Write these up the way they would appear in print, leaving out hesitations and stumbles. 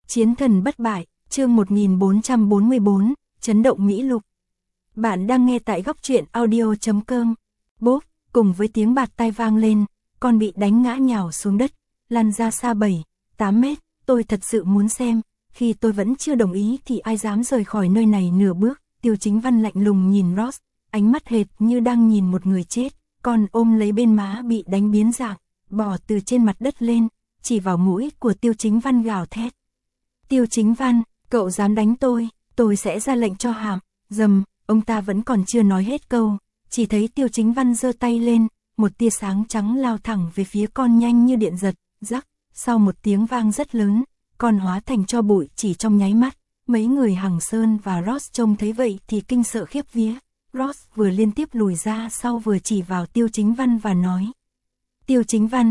Chiến thần bất bại, chương 1444, chấn động Mỹ Lục. Bạn đang nghe tại góc truyện audio.com. Bốp, cùng với tiếng bạt tai vang lên, con bị đánh ngã nhào xuống đất, lăn ra xa 7-8 mét. Tôi thật sự muốn xem, khi tôi vẫn chưa đồng ý thì ai dám rời khỏi nơi này nửa bước. Tiêu Chính Văn lạnh lùng nhìn Ross, ánh mắt hệt như đang nhìn một người chết. Con ôm lấy bên má bị đánh biến dạng, bò từ trên mặt đất lên, chỉ vào mũi của Tiêu Chính Văn gào thét. Tiêu Chính Văn, cậu dám đánh tôi sẽ ra lệnh cho hàm. Dầm, ông ta vẫn còn chưa nói hết câu, chỉ thấy Tiêu Chính Văn giơ tay lên, một tia sáng trắng lao thẳng về phía con nhanh như điện giật, rắc, sau một tiếng vang rất lớn, con hóa thành tro bụi chỉ trong nháy mắt. Mấy người Hằng Sơn và Ross trông thấy vậy thì kinh sợ khiếp vía. Ross vừa liên tiếp lùi ra sau vừa chỉ vào Tiêu Chính Văn và nói. Tiêu Chính Văn,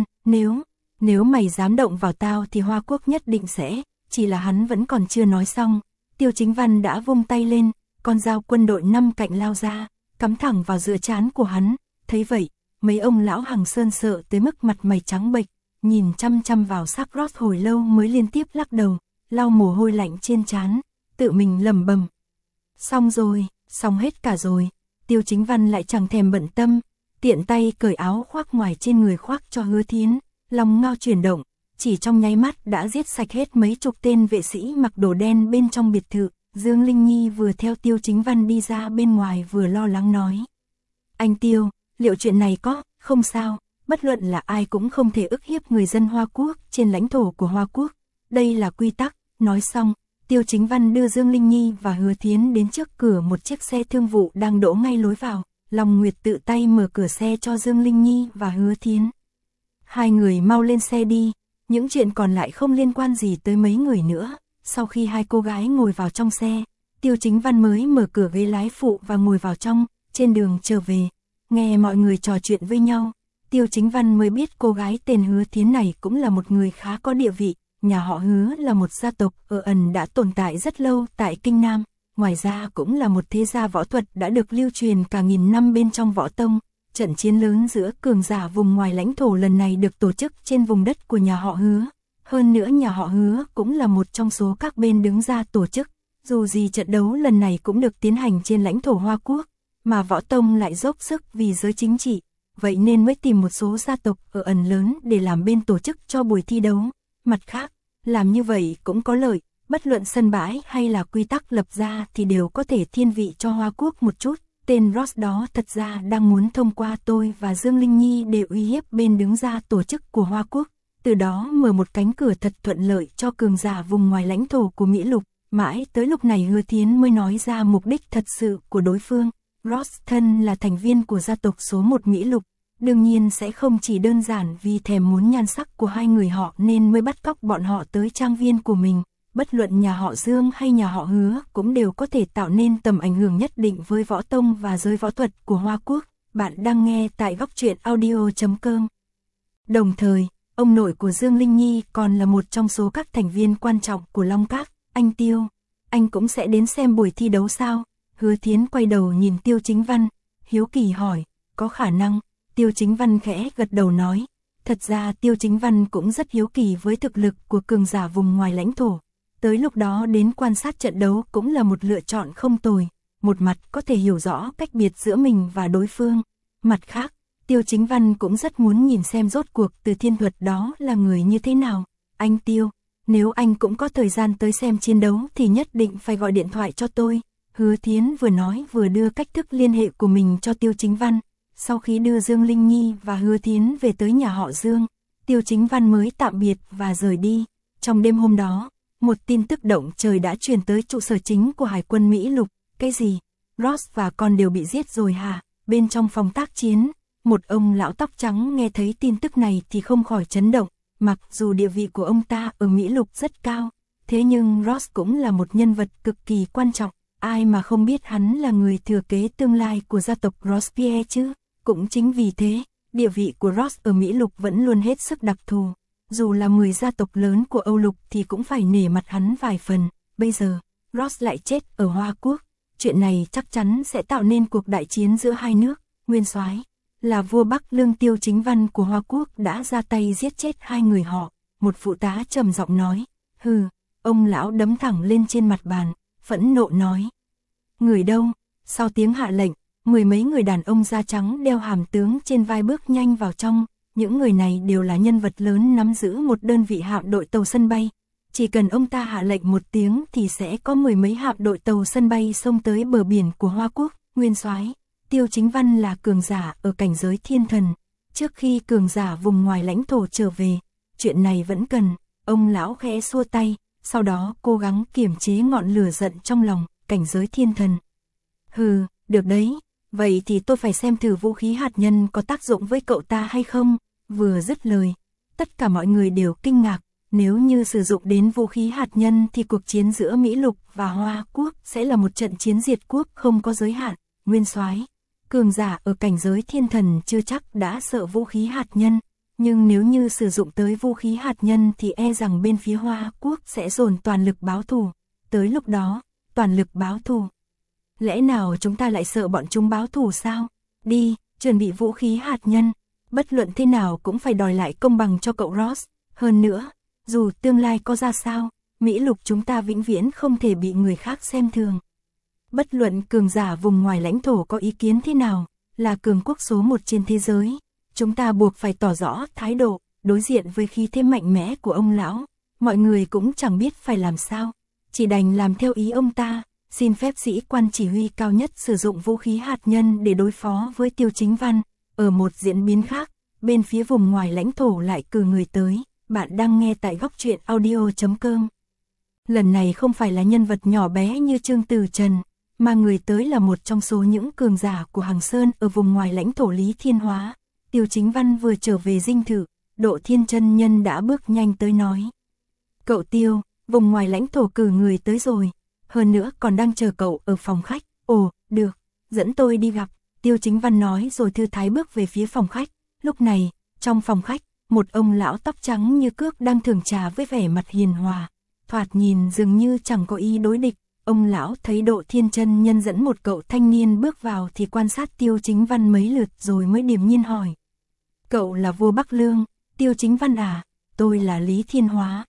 nếu mày dám động vào tao thì Hoa Quốc nhất định sẽ. Chỉ là hắn vẫn còn chưa nói xong, Tiêu Chính Văn đã vung tay lên, con dao quân đội 5 cạnh lao ra, cắm thẳng vào giữa trán của hắn. Thấy vậy, mấy ông lão Hằng Sơn sợ tới mức mặt mày trắng bệch, nhìn chăm chăm vào xác Ross hồi lâu mới liên tiếp lắc đầu, lau mồ hôi lạnh trên trán, tự mình lẩm bẩm. Xong rồi, xong hết cả rồi. Tiêu Chính Văn lại chẳng thèm bận tâm, tiện tay cởi áo khoác ngoài trên người khoác cho Hứa Thiến, lòng ngao chuyển động, chỉ trong nháy mắt đã giết sạch hết mấy chục tên vệ sĩ mặc đồ đen bên trong biệt thự. Dương Linh Nhi vừa theo Tiêu Chính Văn đi ra bên ngoài vừa lo lắng nói. Anh Tiêu, liệu chuyện này có, không sao, bất luận là ai cũng không thể ức hiếp người dân Hoa Quốc trên lãnh thổ của Hoa Quốc. Đây là quy tắc. Nói xong, Tiêu Chính Văn đưa Dương Linh Nhi và Hứa Thiến đến trước cửa một chiếc xe thương vụ đang đỗ ngay lối vào. Long Nguyệt tự tay mở cửa xe cho Dương Linh Nhi và Hứa Thiến. Hai người mau lên xe đi, những chuyện còn lại không liên quan gì tới mấy người nữa. Sau khi hai cô gái ngồi vào trong xe, Tiêu Chính Văn mới mở cửa ghế lái phụ và ngồi vào trong. Trên đường trở về, nghe mọi người trò chuyện với nhau, Tiêu Chính Văn mới biết cô gái tên Hứa Thiến này cũng là một người khá có địa vị. Nhà họ Hứa là một gia tộc ở ẩn đã tồn tại rất lâu tại Kinh Nam, ngoài ra cũng là một thế gia võ thuật đã được lưu truyền cả nghìn năm bên trong võ tông. Trận chiến lớn giữa cường giả vùng ngoài lãnh thổ lần này được tổ chức trên vùng đất của nhà họ Hứa. Hơn nữa nhà họ Hứa cũng là một trong số các bên đứng ra tổ chức. Dù gì trận đấu lần này cũng được tiến hành trên lãnh thổ Hoa Quốc, mà võ tông lại dốc sức vì giới chính trị, vậy nên mới tìm một số gia tộc ở ẩn lớn để làm bên tổ chức cho buổi thi đấu. Mặt khác, làm như vậy cũng có lợi, bất luận sân bãi hay là quy tắc lập ra thì đều có thể thiên vị cho Hoa Quốc một chút. Tên Ross đó thật ra đang muốn thông qua tôi và Dương Linh Nhi để uy hiếp bên đứng ra tổ chức của Hoa Quốc, từ đó mở một cánh cửa thật thuận lợi cho cường giả vùng ngoài lãnh thổ của Mỹ Lục. Mãi tới lúc này Hứa Thiến mới nói ra mục đích thật sự của đối phương. Ross thân là thành viên của gia tộc số 1 Mỹ Lục, đương nhiên sẽ không chỉ đơn giản vì thèm muốn nhan sắc của hai người họ nên mới bắt cóc bọn họ tới trang viên của mình. Bất luận nhà họ Dương hay nhà họ Hứa cũng đều có thể tạo nên tầm ảnh hưởng nhất định với võ tông và giới võ thuật của Hoa Quốc. Bạn đang nghe tại góc truyện audio.com. Đồng thời, ông nội của Dương Linh Nhi còn là một trong số các thành viên quan trọng của Long Các. Anh Tiêu, anh cũng sẽ đến xem buổi thi đấu sao? Hứa Thiến quay đầu nhìn Tiêu Chính Văn, hiếu kỳ hỏi, có khả năng. Tiêu Chính Văn khẽ gật đầu nói, thật ra Tiêu Chính Văn cũng rất hiếu kỳ với thực lực của cường giả vùng ngoài lãnh thổ. Tới lúc đó đến quan sát trận đấu cũng là một lựa chọn không tồi, một mặt có thể hiểu rõ cách biệt giữa mình và đối phương. Mặt khác, Tiêu Chính Văn cũng rất muốn nhìn xem rốt cuộc Từ Thiên Thuật đó là người như thế nào. Anh Tiêu, nếu anh cũng có thời gian tới xem chiến đấu thì nhất định phải gọi điện thoại cho tôi. Hứa Thiến vừa nói vừa đưa cách thức liên hệ của mình cho Tiêu Chính Văn. Sau khi đưa Dương Linh Nhi và Hứa Thiến về tới nhà họ Dương, Tiêu Chính Văn mới tạm biệt và rời đi. Trong đêm hôm đó, một tin tức động trời đã truyền tới trụ sở chính của Hải quân Mỹ Lục. Cái gì? Ross và con đều bị giết rồi hả? Bên trong phòng tác chiến, một ông lão tóc trắng nghe thấy tin tức này thì không khỏi chấn động. Mặc dù địa vị của ông ta ở Mỹ Lục rất cao, thế nhưng Ross cũng là một nhân vật cực kỳ quan trọng. Ai mà không biết hắn là người thừa kế tương lai của gia tộc Robespierre chứ? Cũng chính vì thế, địa vị của Ross ở Mỹ Lục vẫn luôn hết sức đặc thù. Dù là 10 gia tộc lớn của Âu Lục thì cũng phải nể mặt hắn vài phần. Bây giờ, Ross lại chết ở Hoa Quốc. Chuyện này chắc chắn sẽ tạo nên cuộc đại chiến giữa hai nước. Nguyên soái là vua Bắc Lương Tiêu Chính Văn của Hoa Quốc đã ra tay giết chết hai người họ. Một phụ tá trầm giọng nói, Ông lão đấm thẳng lên trên mặt bàn, phẫn nộ nói. Người đâu? Sau tiếng hạ lệnh, mười mấy người đàn ông da trắng đeo hàm tướng trên vai bước nhanh vào trong. Những người này đều là nhân vật lớn nắm giữ một đơn vị hạm đội tàu sân bay. Chỉ cần ông ta hạ lệnh một tiếng thì sẽ có mười mấy hạm đội tàu sân bay xông tới bờ biển của Hoa Quốc. Nguyên soái, Tiêu Chính Văn là cường giả ở cảnh giới thiên thần. Trước khi cường giả vùng ngoài lãnh thổ trở về, chuyện này vẫn cần. Ông lão khẽ xua tay, sau đó cố gắng kiềm chế ngọn lửa giận trong lòng. Cảnh giới thiên thần. Hừ, được đấy. Vậy thì tôi phải xem thử vũ khí hạt nhân có tác dụng với cậu ta hay không. Vừa dứt lời, tất cả mọi người đều kinh ngạc. Nếu như sử dụng đến vũ khí hạt nhân thì cuộc chiến giữa Mỹ Lục và Hoa Quốc sẽ là một trận chiến diệt quốc không có giới hạn. Nguyên soái, cường giả ở cảnh giới thiên thần chưa chắc đã sợ vũ khí hạt nhân, nhưng nếu như sử dụng tới vũ khí hạt nhân thì e rằng bên phía Hoa Quốc sẽ dồn toàn lực báo thù. Tới lúc đó, toàn lực báo thù. Lẽ nào chúng ta lại sợ bọn chúng báo thù sao? Đi, chuẩn bị vũ khí hạt nhân. Bất luận thế nào cũng phải đòi lại công bằng cho cậu Ross. Hơn nữa, dù tương lai có ra sao, Mỹ Lục chúng ta vĩnh viễn không thể bị người khác xem thường. Bất luận cường giả vùng ngoài lãnh thổ có ý kiến thế nào, là cường quốc số 1 trên thế giới. Chúng ta buộc phải tỏ rõ thái độ, đối diện với khí thế mạnh mẽ của ông lão. Mọi người cũng chẳng biết phải làm sao, chỉ đành làm theo ý ông ta. Xin phép sĩ quan chỉ huy cao nhất sử dụng vũ khí hạt nhân để đối phó với Tiêu Chính Văn. Ở một diễn biến khác, bên phía vùng ngoài lãnh thổ lại cử người tới. Bạn đang nghe tại góc truyện audio.com. Lần này không phải là nhân vật nhỏ bé như Trương Tử Trần, mà người tới là một trong số những cường giả của Hằng Sơn ở vùng ngoài lãnh thổ Lý Thiên Hóa. Tiêu Chính Văn vừa trở về dinh thự, Độ Thiên chân nhân đã bước nhanh tới nói. Cậu Tiêu, vùng ngoài lãnh thổ cử người tới rồi, hơn nữa còn đang chờ cậu ở phòng khách. Ồ, được, dẫn tôi đi gặp. Tiêu Chính Văn nói rồi thư thái bước về phía phòng khách. Lúc này, trong phòng khách, một ông lão tóc trắng như cước đang thưởng trà với vẻ mặt hiền hòa. Thoạt nhìn dường như chẳng có ý đối địch. Ông lão thấy Độ Thiên chân nhân dẫn một cậu thanh niên bước vào thì quan sát Tiêu Chính Văn mấy lượt rồi mới điềm nhiên hỏi. Cậu là vua Bắc Lương? Tiêu Chính Văn à? Tôi là Lý Thiên Hóa,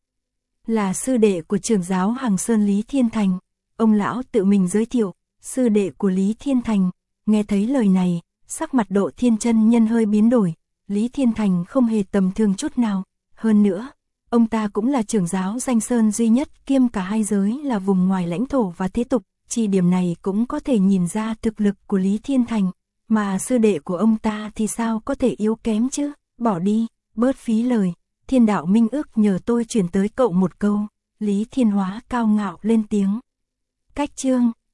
là sư đệ của trưởng giáo Hằng Sơn Lý Thiên Thành. Ông lão tự mình giới thiệu, sư đệ của Lý Thiên Thành. Nghe thấy lời này, sắc mặt Độ Thiên chân nhân hơi biến đổi. Lý Thiên Thành không hề tầm thường chút nào. Hơn nữa, ông ta cũng là trưởng giáo danh sơn duy nhất kiêm cả hai giới là vùng ngoài lãnh thổ và thế tục. Chỉ điểm này cũng có thể nhìn ra thực lực của Lý Thiên Thành. Mà sư đệ của ông ta thì sao có thể yếu kém chứ? Bỏ đi, bớt phí lời. Thiên đạo minh ước nhờ tôi chuyển tới cậu một câu. Lý Thiên Hóa cao ngạo lên tiếng. Cách chương